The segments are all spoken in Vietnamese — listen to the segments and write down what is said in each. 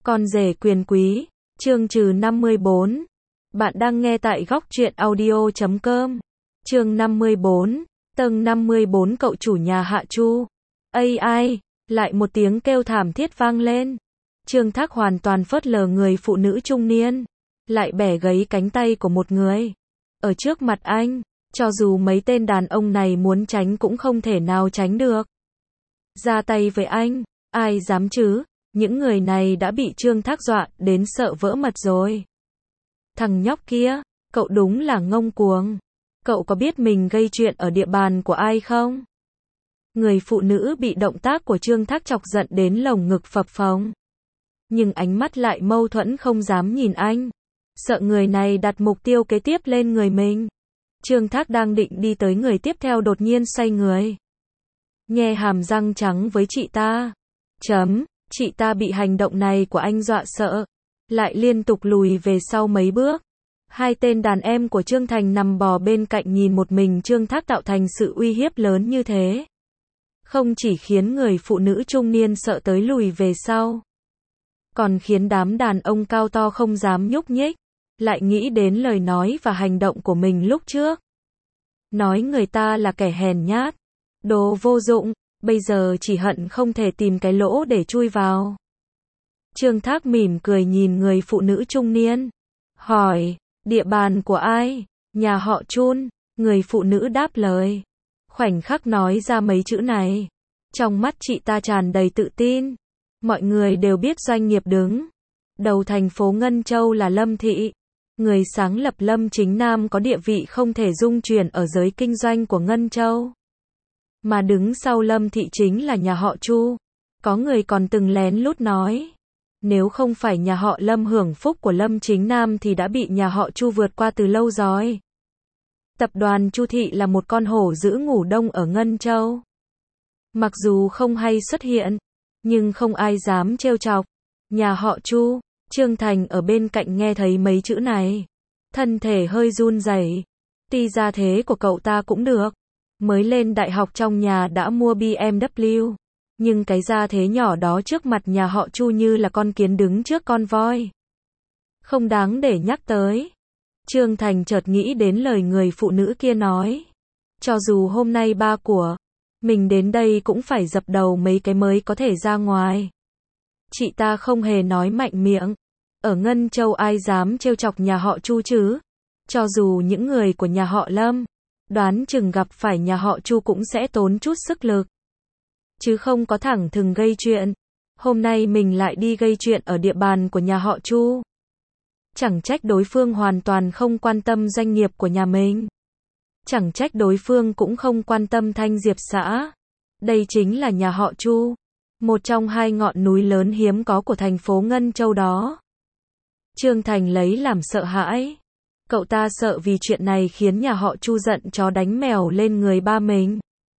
Con rể quyền quý, chương trừ 54. Bạn đang nghe tại góc truyện audio.com. Chương 54, tầng 54 cậu chủ nhà Hạ Chu. Ai, lại một tiếng kêu thảm thiết vang lên. Trương Thác hoàn toàn phớt lờ người phụ nữ trung niên, lại bẻ gãy cánh tay của một người. Ở trước mặt anh, cho dù mấy tên đàn ông này muốn tránh cũng không thể nào tránh được. Ra tay với anh, ai dám chứ? Những người này đã bị Trương Thác dọa đến sợ vỡ mật rồi. Thằng nhóc kia, cậu đúng là ngông cuồng. Cậu có biết mình gây chuyện ở địa bàn của ai không? Người phụ nữ bị động tác của Trương Thác chọc giận đến lồng ngực phập phồng. Nhưng ánh mắt lại mâu thuẫn không dám nhìn anh. Sợ người này đặt mục tiêu kế tiếp lên người mình. Trương Thác đang định đi tới người tiếp theo đột nhiên xoay người. Nhe hàm răng trắng với chị ta. Chị ta bị hành động này của anh dọa sợ, lại liên tục lùi về sau mấy bước. Hai tên đàn em của Trương Thành nằm bò bên cạnh nhìn một mình Trương Thác tạo thành sự uy hiếp lớn như thế. Không chỉ khiến người phụ nữ trung niên sợ tới lùi về sau, còn khiến đám đàn ông cao to không dám nhúc nhích, lại nghĩ đến lời nói và hành động của mình lúc trước. Nói người ta là kẻ hèn nhát, đồ vô dụng, bây giờ chỉ hận không thể tìm cái lỗ để chui vào. Trương Thác mỉm cười nhìn người phụ nữ trung niên, hỏi, địa bàn của ai? Nhà họ Chun. Người phụ nữ đáp lời. Khoảnh khắc nói ra mấy chữ này, trong mắt chị ta tràn đầy tự tin. Mọi người đều biết doanh nghiệp đứng đầu thành phố Ngân Châu là Lâm Thị. Người sáng lập Lâm Chính Nam có địa vị không thể dung chuyển ở giới kinh doanh của Ngân Châu. Mà đứng sau Lâm Thị chính là nhà họ Chu. Có người còn từng lén lút nói, nếu không phải nhà họ Lâm hưởng phúc của Lâm Chính Nam thì đã bị nhà họ Chu vượt qua từ lâu rồi. Tập đoàn Chu Thị là một con hổ dữ ngủ đông ở Ngân Châu. Mặc dù không hay xuất hiện, nhưng không ai dám trêu chọc. Nhà họ Chu. Trương Thành ở bên cạnh nghe thấy mấy chữ này, thân thể hơi run rẩy. Tuy gia thế của cậu ta cũng được, mới lên đại học trong nhà đã mua BMW, nhưng cái gia thế nhỏ đó trước mặt nhà họ Chu như là con kiến đứng trước con voi. Không đáng để nhắc tới. Trương Thành chợt nghĩ đến lời người phụ nữ kia nói. Cho dù hôm nay ba của mình đến đây cũng phải dập đầu mấy cái mới có thể ra ngoài. Chị ta không hề nói mạnh miệng. Ở Ngân Châu ai dám trêu chọc nhà họ Chu chứ? Cho dù những người của nhà họ Lâm, đoán chừng gặp phải nhà họ Chu cũng sẽ tốn chút sức lực, chứ không có thẳng thừng gây chuyện. Hôm nay mình lại đi gây chuyện ở địa bàn của nhà họ Chu. Chẳng trách đối phương hoàn toàn không quan tâm doanh nghiệp của nhà mình. Chẳng trách đối phương cũng không quan tâm Thanh Diệp xã. Đây chính là nhà họ Chu, một trong hai ngọn núi lớn hiếm có của thành phố Ngân Châu đó. Trương Thành lấy làm sợ hãi. Cậu ta sợ vì chuyện này khiến nhà họ Chu giận chó đánh mèo lên người ba mình.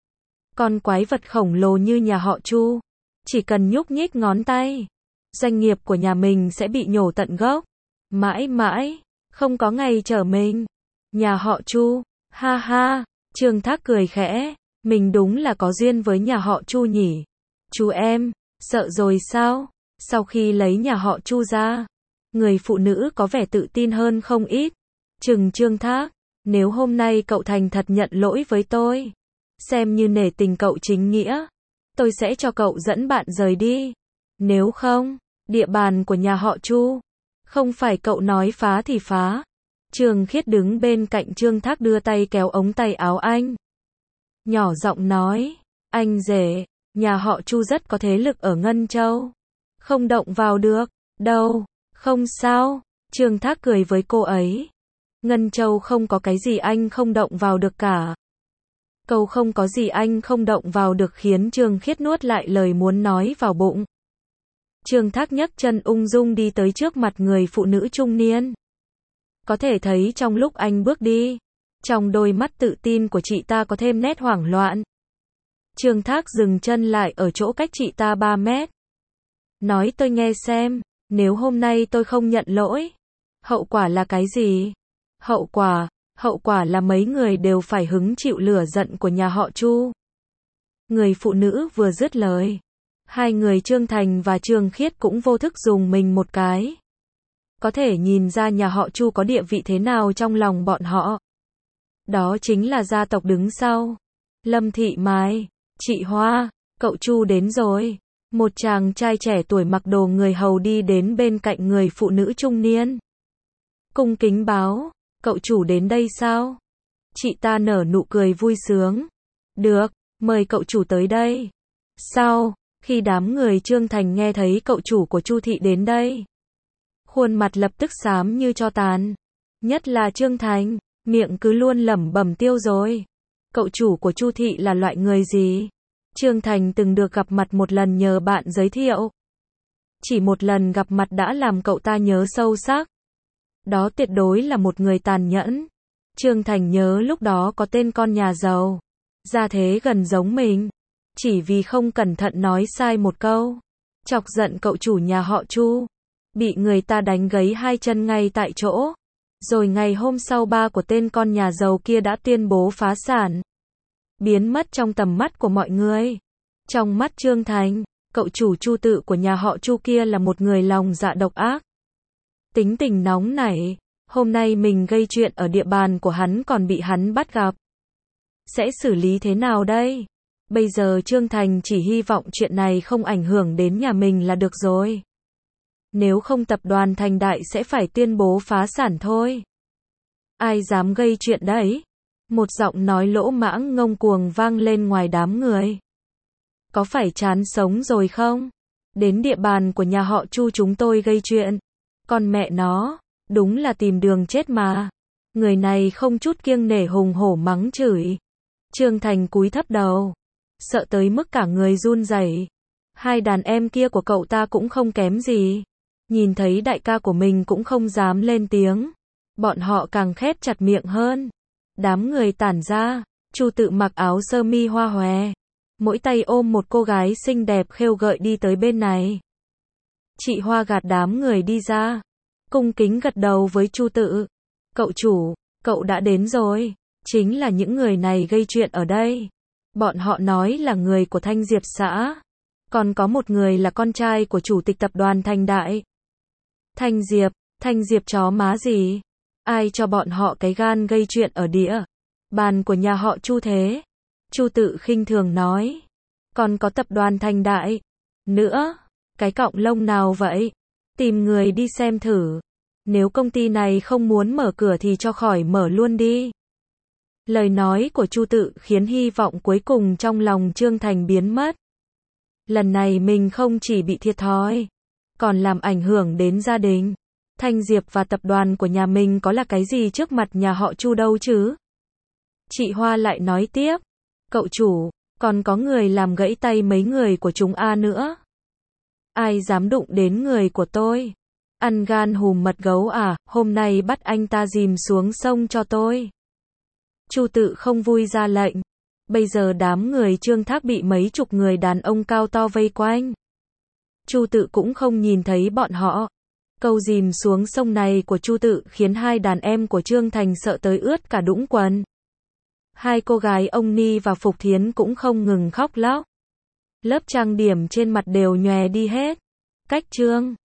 Con quái vật khổng lồ như nhà họ Chu, chỉ cần nhúc nhích ngón tay, doanh nghiệp của nhà mình sẽ bị nhổ tận gốc. Mãi mãi, không có ngày trở mình. Nhà họ Chu, ha ha, Trương Thác cười khẽ, mình đúng là có duyên với nhà họ Chu nhỉ. Chú em, sợ rồi sao? Sau khi lấy nhà họ Chu ra, người phụ nữ có vẻ tự tin hơn không ít. Trương Thác, nếu hôm nay cậu thành thật nhận lỗi với tôi, xem như nể tình cậu chính nghĩa, tôi sẽ cho cậu dẫn bạn rời đi. Nếu không, địa bàn của nhà họ Chu, không phải cậu nói phá thì phá. Trương Khiết đứng bên cạnh Trương Thác đưa tay kéo ống tay áo anh. Nhỏ giọng nói, anh rể, nhà họ Chu rất có thế lực ở Ngân Châu. Không động vào được, đâu, không sao. Trương Thác cười với cô ấy. Ngân Châu không có cái gì anh không động vào được cả. Câu không có gì anh không động vào được khiến Trương Khiết nuốt lại lời muốn nói vào bụng. Trương Thác nhấc chân ung dung đi tới trước mặt người phụ nữ trung niên. Có thể thấy trong lúc anh bước đi, trong đôi mắt tự tin của chị ta có thêm nét hoảng loạn. Trương Thác dừng chân lại ở chỗ cách chị ta 3 mét. Nói tôi nghe xem, nếu hôm nay tôi không nhận lỗi, hậu quả là cái gì? Hậu quả là mấy người đều phải hứng chịu lửa giận của nhà họ Chu. Người phụ nữ vừa dứt lời, Hai người Trương Thành và Trương Khiết cũng vô thức dùng mình một cái. Có thể nhìn ra nhà họ Chu có địa vị thế nào trong lòng bọn họ. Đó chính là gia tộc đứng sau. Lâm Thị Mai, chị Hoa, cậu Chu đến rồi. Một chàng trai trẻ tuổi mặc đồ người hầu đi đến bên cạnh người phụ nữ trung niên. Cung kính báo, cậu chủ đến đây sao? Chị ta nở nụ cười vui sướng. Được, mời cậu chủ tới đây. Sau, khi đám người Trương Thành nghe thấy cậu chủ của Chu thị đến đây, khuôn mặt lập tức xám như tro tàn. Nhất là Trương Thành, miệng cứ luôn lẩm bẩm tiêu rồi. Cậu chủ của Chu thị là loại người gì? Trương Thành từng được gặp mặt một lần nhờ bạn giới thiệu. Chỉ một lần gặp mặt đã làm cậu ta nhớ sâu sắc. Đó tuyệt đối là một người tàn nhẫn. Trương Thành nhớ lúc đó có tên con nhà giàu, gia thế gần giống mình. Chỉ vì không cẩn thận nói sai một câu, chọc giận cậu chủ nhà họ Chu, bị người ta đánh gãy hai chân ngay tại chỗ. Rồi ngày hôm sau ba của tên con nhà giàu kia đã tuyên bố phá sản, biến mất trong tầm mắt của mọi người. Trong mắt Trương Thành, cậu chủ Chu tự của nhà họ Chu kia là một người lòng dạ độc ác, tính tình nóng nảy. Hôm nay mình gây chuyện ở địa bàn của hắn còn bị hắn bắt gặp. Sẽ xử lý thế nào đây? Bây giờ Trương Thành chỉ hy vọng chuyện này không ảnh hưởng đến nhà mình là được rồi. Nếu không tập đoàn Thành Đại sẽ phải tuyên bố phá sản thôi. Ai dám gây chuyện đấy? Một giọng nói lỗ mãng ngông cuồng vang lên ngoài đám người. Có phải chán sống rồi không? Đến địa bàn của nhà họ Chu chúng tôi gây chuyện. Con mẹ nó, đúng là tìm đường chết mà. Người này không chút kiêng nể hùng hổ mắng chửi. Trương Thành cúi thấp đầu, sợ tới mức cả người run rẩy. Hai đàn em kia của cậu ta cũng không kém gì. Nhìn thấy đại ca của mình cũng không dám lên tiếng. Bọn họ càng khép chặt miệng hơn. Đám người tản ra, Chu tự mặc áo sơ mi hoa hòe, mỗi tay ôm một cô gái xinh đẹp khêu gợi đi tới bên này. Chị Hoa gạt đám người đi ra, cung kính gật đầu với Chu tự. Cậu chủ, cậu đã đến rồi. Chính là những người này gây chuyện ở đây. Bọn họ nói là người của Thanh Diệp xã. Còn có một người là con trai của chủ tịch tập đoàn Thành Đại. Thanh Diệp chó má gì? Ai cho bọn họ cái gan gây chuyện ở địa bàn của nhà họ Chu thế? Chu tự khinh thường nói. Còn có tập đoàn Thành Đại nữa, cái cọng lông nào vậy? Tìm người đi xem thử. Nếu công ty này không muốn mở cửa thì cho khỏi mở luôn đi. Lời nói của Chu tự khiến hy vọng cuối cùng trong lòng Trương Thành biến mất. Lần này mình không chỉ bị thiệt thòi, còn làm ảnh hưởng đến gia đình. Thanh Diệp và tập đoàn của nhà mình có là cái gì trước mặt nhà họ Chu đâu chứ? Chị Hoa lại nói tiếp. Cậu chủ, còn có người làm gãy tay mấy người của chúng A nữa. Ai dám đụng đến người của tôi? Ăn gan hùm mật gấu à, hôm nay bắt anh ta dìm xuống sông cho tôi. Chu tự không vui ra lệnh. Bây giờ đám người Trương Thác bị mấy chục người đàn ông cao to vây quanh. Chu tự cũng không nhìn thấy bọn họ. Câu dìm xuống sông này của Chu tự khiến hai đàn em của Trương Thành sợ tới ướt cả đũng quần. Hai cô gái ông Ni và Phục Thiến cũng không ngừng khóc lóc. Lớp trang điểm trên mặt đều nhòe đi hết. Cách Trương